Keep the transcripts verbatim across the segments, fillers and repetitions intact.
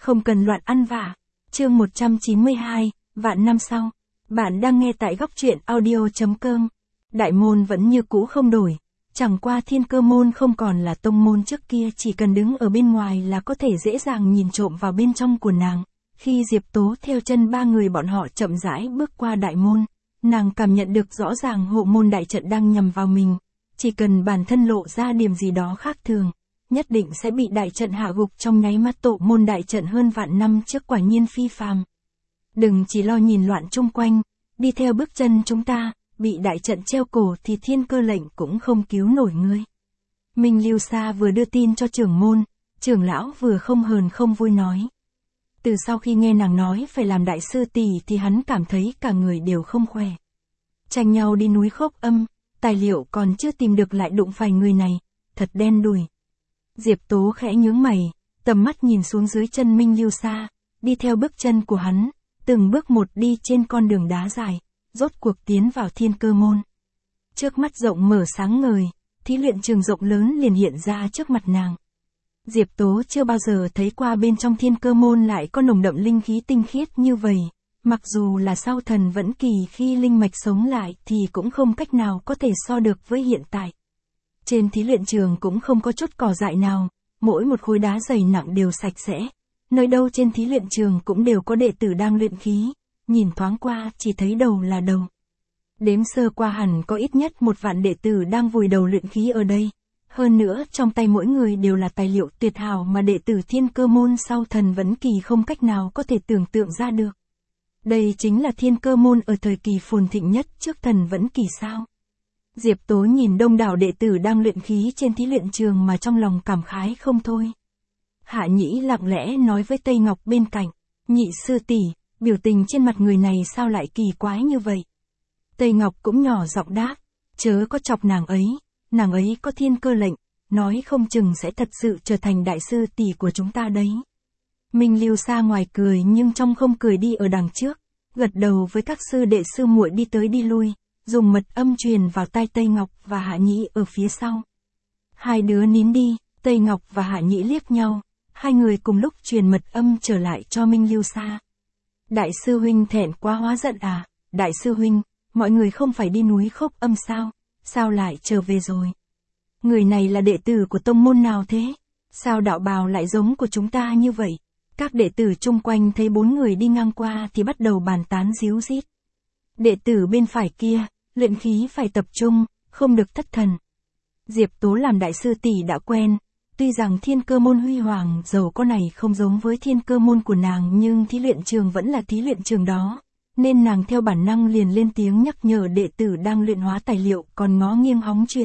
không cần loạn ăn vạ. Chương một trăm chín mươi hai, vạn năm sau. Bạn đang nghe tại góc truyện audio.com. Đại môn vẫn như cũ không đổi. Chẳng qua Thiên Cơ môn không còn là tông môn trước kia, chỉ cần đứng ở bên ngoài là có thể dễ dàng nhìn trộm vào bên trong của nàng. Khi Diệp Tố theo chân ba người bọn họ chậm rãi bước qua đại môn, nàng cảm nhận được rõ ràng hộ môn đại trận đang nhằm vào mình. Chỉ cần bản thân lộ ra điểm gì đó khác thường, nhất định sẽ bị đại trận hạ gục trong nháy mắt. Tổ môn đại trận hơn vạn năm trước quả nhiên phi phàm. Đừng chỉ lo nhìn loạn chung quanh, đi theo bước chân chúng ta, bị đại trận treo cổ thì Thiên Cơ lệnh cũng không cứu nổi ngươi. Minh Lưu Sa vừa đưa tin cho trưởng môn, trưởng lão vừa không hờn không vui nói. Từ sau khi nghe nàng nói phải làm đại sư tỷ thì hắn cảm thấy cả người đều không khỏe. Tranh nhau đi núi Khốc Âm, tài liệu còn chưa tìm được lại đụng phải người này, thật đen đủi. Diệp Tố khẽ nhướng mày, tầm mắt nhìn xuống dưới chân Minh Lưu Sa, đi theo bước chân của hắn, từng bước một đi trên con đường đá dài, rốt cuộc tiến vào Thiên Cơ môn. Trước mắt rộng mở sáng ngời, thí luyện trường rộng lớn liền hiện ra trước mặt nàng. Diệp Tố chưa bao giờ thấy qua bên trong Thiên Cơ môn lại có nồng đậm linh khí tinh khiết như vậy. Mặc dù là sau thần vẫn kỳ khi linh mạch sống lại thì cũng không cách nào có thể so được với hiện tại. Trên thí luyện trường cũng không có chút cỏ dại nào, mỗi một khối đá dày nặng đều sạch sẽ. Nơi đâu trên thí luyện trường cũng đều có đệ tử đang luyện khí, nhìn thoáng qua chỉ thấy đầu là đầu. Đếm sơ qua hẳn có ít nhất một vạn đệ tử đang vùi đầu luyện khí ở đây. Hơn nữa trong tay mỗi người đều là tài liệu tuyệt hảo mà đệ tử Thiên Cơ môn sau thần vẫn kỳ không cách nào có thể tưởng tượng ra được. Đây chính là Thiên Cơ môn ở thời kỳ phồn thịnh nhất trước thần vẫn kỳ sao. Diệp Tố nhìn đông đảo đệ tử đang luyện khí trên thí luyện trường mà trong lòng cảm khái không thôi. Hạ Nhĩ lặng lẽ nói với Tây Ngọc bên cạnh, nhị sư tỷ, biểu tình trên mặt người này sao lại kỳ quái như vậy. Tây Ngọc cũng nhỏ giọng đáp, chớ có chọc nàng ấy, nàng ấy có Thiên Cơ lệnh, nói không chừng sẽ thật sự trở thành đại sư tỷ của chúng ta đấy. Minh Lưu Sa ngoài cười nhưng trong không cười đi ở đằng trước, gật đầu với các sư đệ sư muội đi tới đi lui, dùng mật âm truyền vào tai Tây Ngọc và Hạ Nhĩ ở phía sau. Hai đứa nín đi, Tây Ngọc và Hạ Nhĩ liếc nhau, hai người cùng lúc truyền mật âm trở lại cho Minh Lưu Sa. Đại sư huynh thẹn quá hóa giận à, đại sư huynh, mọi người không phải đi núi Khốc Âm sao, sao lại trở về rồi? Người này là đệ tử của tông môn nào thế? Sao đạo bào lại giống của chúng ta như vậy? Các đệ tử chung quanh thấy bốn người đi ngang qua thì bắt đầu bàn tán ríu rít. Đệ tử bên phải kia, luyện khí phải tập trung, không được thất thần. Diệp Tố làm đại sư tỷ đã quen, tuy rằng Thiên Cơ môn huy hoàng giàu có này không giống với Thiên Cơ môn của nàng nhưng thí luyện trường vẫn là thí luyện trường đó, nên nàng theo bản năng liền lên tiếng nhắc nhở đệ tử đang luyện hóa tài liệu còn ngó nghiêng hóng chuyện.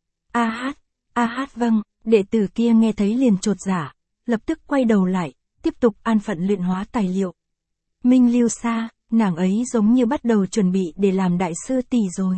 A hát, a hát vâng, đệ tử kia nghe thấy liền chột dạ, lập tức quay đầu lại, tiếp tục an phận luyện hóa tài liệu. Minh Lưu Sa, nàng ấy giống như bắt đầu chuẩn bị để làm đại sư tỷ rồi.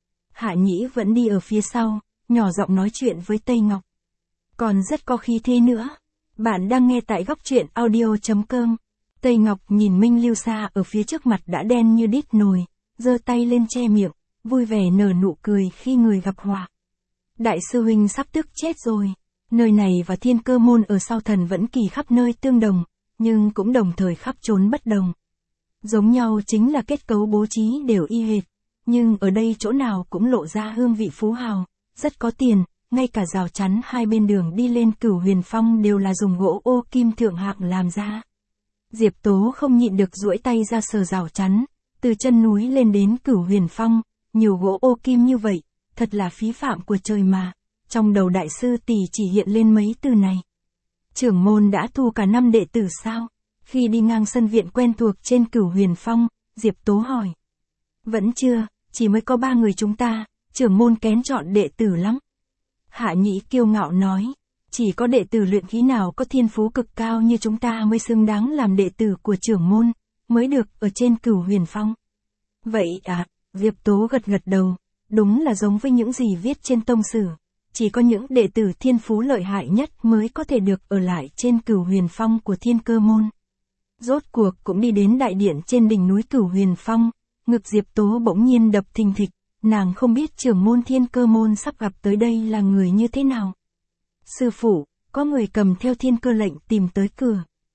Hạ Nhĩ vẫn đi ở phía sau, nhỏ giọng nói chuyện với Tây Ngọc. Còn rất có khí thế nữa. Bạn đang nghe tại góc truyện audio.com. Tây Ngọc nhìn Minh Lưu Sa ở phía trước mặt đã đen như đít nồi, giơ tay lên che miệng, vui vẻ nở nụ cười khi người gặp họa. Đại sư huynh sắp tức chết rồi. Nơi này và Thiên Cơ môn ở sau thần vẫn kỳ khắp nơi tương đồng, nhưng cũng đồng thời khắp trốn bất đồng. Giống nhau chính là kết cấu bố trí đều y hệt, nhưng ở đây chỗ nào cũng lộ ra hương vị phú hào, rất có tiền, ngay cả rào chắn hai bên đường đi lên Cửu Huyền Phong đều là dùng gỗ ô kim thượng hạng làm ra. Diệp Tố không nhịn được duỗi tay ra sờ rào chắn, từ chân núi lên đến Cửu Huyền Phong, nhiều gỗ ô kim như vậy, thật là phí phạm của trời mà. Trong đầu đại sư tỷ chỉ hiện lên mấy từ này. Trưởng môn đã thu cả năm đệ tử sao? Khi đi ngang sân viện quen thuộc trên Cửu Huyền Phong, Diệp Tố hỏi. Vẫn chưa, chỉ mới có ba người chúng ta, trưởng môn kén chọn đệ tử lắm. Hạ Nhĩ kiêu ngạo nói, chỉ có đệ tử luyện khí nào có thiên phú cực cao như chúng ta mới xứng đáng làm đệ tử của trưởng môn, mới được ở trên Cửu Huyền Phong. Vậy à, Diệp Tố gật gật đầu, đúng là giống với những gì viết trên tông sử. Chỉ có những đệ tử thiên phú lợi hại nhất mới có thể được ở lại trên Cửu Huyền Phong của Thiên Cơ môn. Rốt cuộc cũng đi đến đại điện trên đỉnh núi Cửu Huyền Phong, ngực Diệp Tố bỗng nhiên đập thình thịch, nàng không biết trưởng môn Thiên Cơ môn sắp gặp tới đây là người như thế nào. Sư phụ, có người cầm theo Thiên Cơ lệnh tìm tới cửa.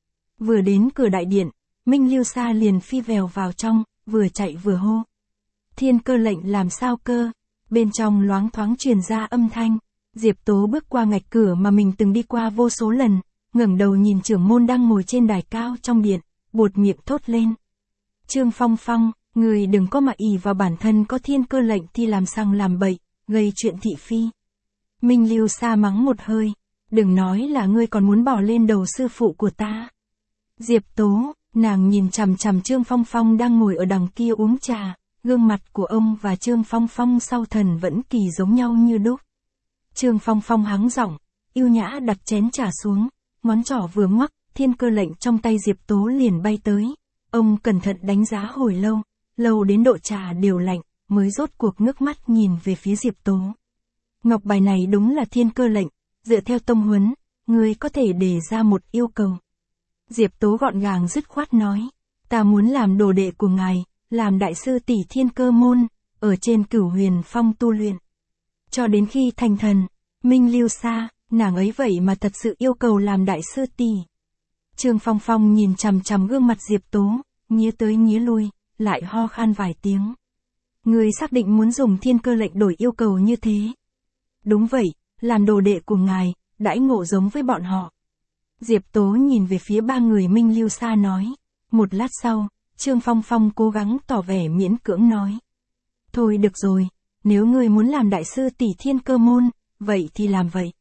Vừa đến cửa đại điện, Minh Lưu Sa liền phi vèo vào trong, vừa chạy vừa hô. Thiên Cơ lệnh làm sao cơ? Bên trong loáng thoáng truyền ra âm thanh. Diệp Tố bước qua ngạch cửa mà mình từng đi qua vô số lần, ngẩng đầu nhìn trưởng môn đang ngồi trên đài cao trong điện, buột miệng thốt lên. Trương Phong Phong, người đừng có mà ỷ vào bản thân có thiên cơ lệnh thì làm sằng làm bậy, gây chuyện thị phi. Minh Lưu Sa mắng một hơi, đừng nói là ngươi còn muốn bỏ lên đầu sư phụ của ta. Diệp Tố, nàng nhìn chằm chằm Trương Phong Phong đang ngồi ở đằng kia uống trà, gương mặt của ông và Trương Phong Phong sau thần vẫn kỳ giống nhau như đúc. Trương Phong Phong hắng giọng, yêu nhã đặt chén trà xuống, ngón trỏ vừa ngoắc, thiên cơ lệnh trong tay Diệp Tố liền bay tới. Ông cẩn thận đánh giá hồi lâu, lâu đến độ trà đều lạnh, mới rốt cuộc ngước mắt nhìn về phía Diệp Tố. Ngọc bài này đúng là thiên cơ lệnh, dựa theo tông huấn, ngươi có thể đề ra một yêu cầu. Diệp Tố gọn gàng dứt khoát nói, ta muốn làm đồ đệ của ngài, làm đại sư tỷ thiên cơ môn, ở trên Cửu Huyền Phong tu luyện. Cho đến khi thành thần, Minh Lưu Sa, nàng ấy vậy mà thật sự yêu cầu làm đại sư tỷ. Trương Phong Phong nhìn chằm chằm gương mặt Diệp Tố, nhía tới nhía lui, lại ho khan vài tiếng. Người xác định muốn dùng thiên cơ lệnh đổi yêu cầu như thế. Đúng vậy, làm đồ đệ của ngài, đãi ngộ giống với bọn họ. Diệp Tố nhìn về phía ba người Minh Lưu Sa nói. Một lát sau, Trương Phong Phong cố gắng tỏ vẻ miễn cưỡng nói. Thôi được rồi, nếu ngươi muốn làm đại sư tỷ thiên cơ môn, vậy thì làm vậy.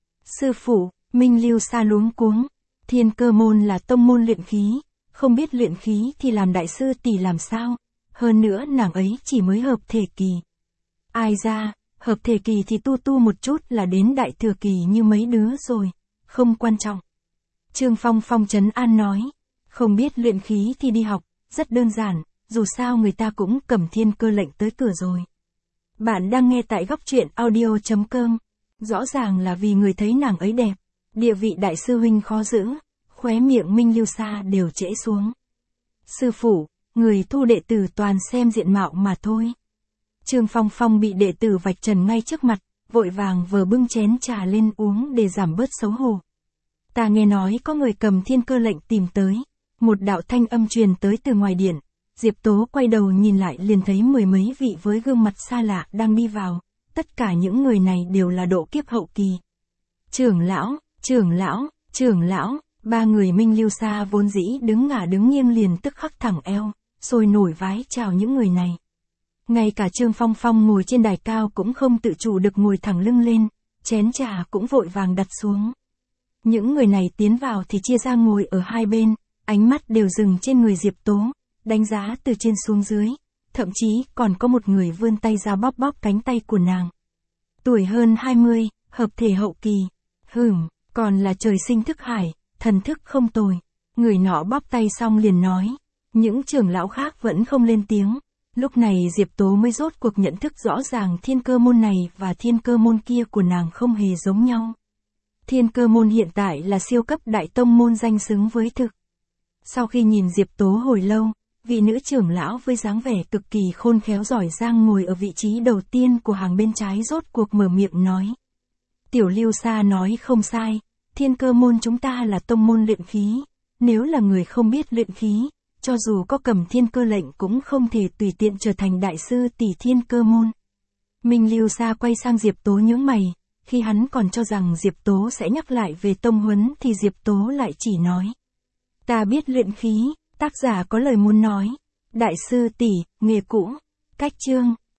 Sư phụ, Minh Lưu Sa luống cuống. Thiên cơ môn là tông môn luyện khí, không biết luyện khí thì làm đại sư tỷ làm sao, hơn nữa nàng ấy chỉ mới hợp thể kỳ. Ai ra, hợp thể kỳ thì tu tu một chút là đến đại thừa kỳ như mấy đứa rồi, không quan trọng. Trương Phong Phong trấn an nói, không biết luyện khí thì đi học, rất đơn giản, dù sao người ta cũng cầm thiên cơ lệnh tới cửa rồi. Bạn đang nghe tại góc truyện audio chấm com, rõ ràng là vì người thấy nàng ấy đẹp. Địa vị đại sư huynh khó giữ, khóe miệng Minh Lưu Sa đều trễ xuống. Sư phụ, người thu đệ tử toàn xem diện mạo mà thôi. Trương Phong Phong bị đệ tử vạch trần ngay trước mặt, vội vàng vừa bưng chén trà lên uống để giảm bớt xấu hổ. Ta nghe nói có người cầm thiên cơ lệnh tìm tới, một đạo thanh âm truyền tới từ ngoài điện. Diệp Tố quay đầu nhìn lại liền thấy mười mấy vị với gương mặt xa lạ đang đi vào, tất cả những người này đều là độ kiếp hậu kỳ. Trưởng lão, trưởng lão, trưởng lão, ba người Minh Lưu Sa vốn dĩ đứng ngả đứng nghiêng liền tức khắc thẳng eo, sôi nổi vái chào những người này. Ngay cả Trương Phong Phong ngồi trên đài cao cũng không tự chủ được ngồi thẳng lưng lên, chén trà cũng vội vàng đặt xuống. Những người này tiến vào thì chia ra ngồi ở hai bên, ánh mắt đều dừng trên người Diệp Tố, đánh giá từ trên xuống dưới, thậm chí còn có một người vươn tay ra bóp bóp cánh tay của nàng. Tuổi hơn hai mươi, hợp thể hậu kỳ, hửm, còn là trời sinh thức hải, thần thức không tồi. Người nọ bóp tay xong liền nói, những trưởng lão khác vẫn không lên tiếng. Lúc này Diệp Tố mới rốt cuộc nhận thức rõ ràng thiên cơ môn này và thiên cơ môn kia của nàng không hề giống nhau. Thiên cơ môn hiện tại là siêu cấp đại tông môn danh xứng với thực. Sau khi nhìn Diệp Tố hồi lâu, vị nữ trưởng lão với dáng vẻ cực kỳ khôn khéo giỏi giang ngồi ở vị trí đầu tiên của hàng bên trái rốt cuộc mở miệng nói. Tiểu Lưu Sa nói không sai, thiên cơ môn chúng ta là tông môn luyện khí, nếu là người không biết luyện khí, cho dù có cầm thiên cơ lệnh cũng không thể tùy tiện trở thành đại sư tỷ thiên cơ môn. Minh Lưu Sa quay sang Diệp Tố nhướng mày, khi hắn còn cho rằng Diệp Tố sẽ nhắc lại về tông huấn thì Diệp Tố lại chỉ nói. Ta biết luyện khí, tác giả có lời muốn nói, đại sư tỷ, nghề cũ, cách chương.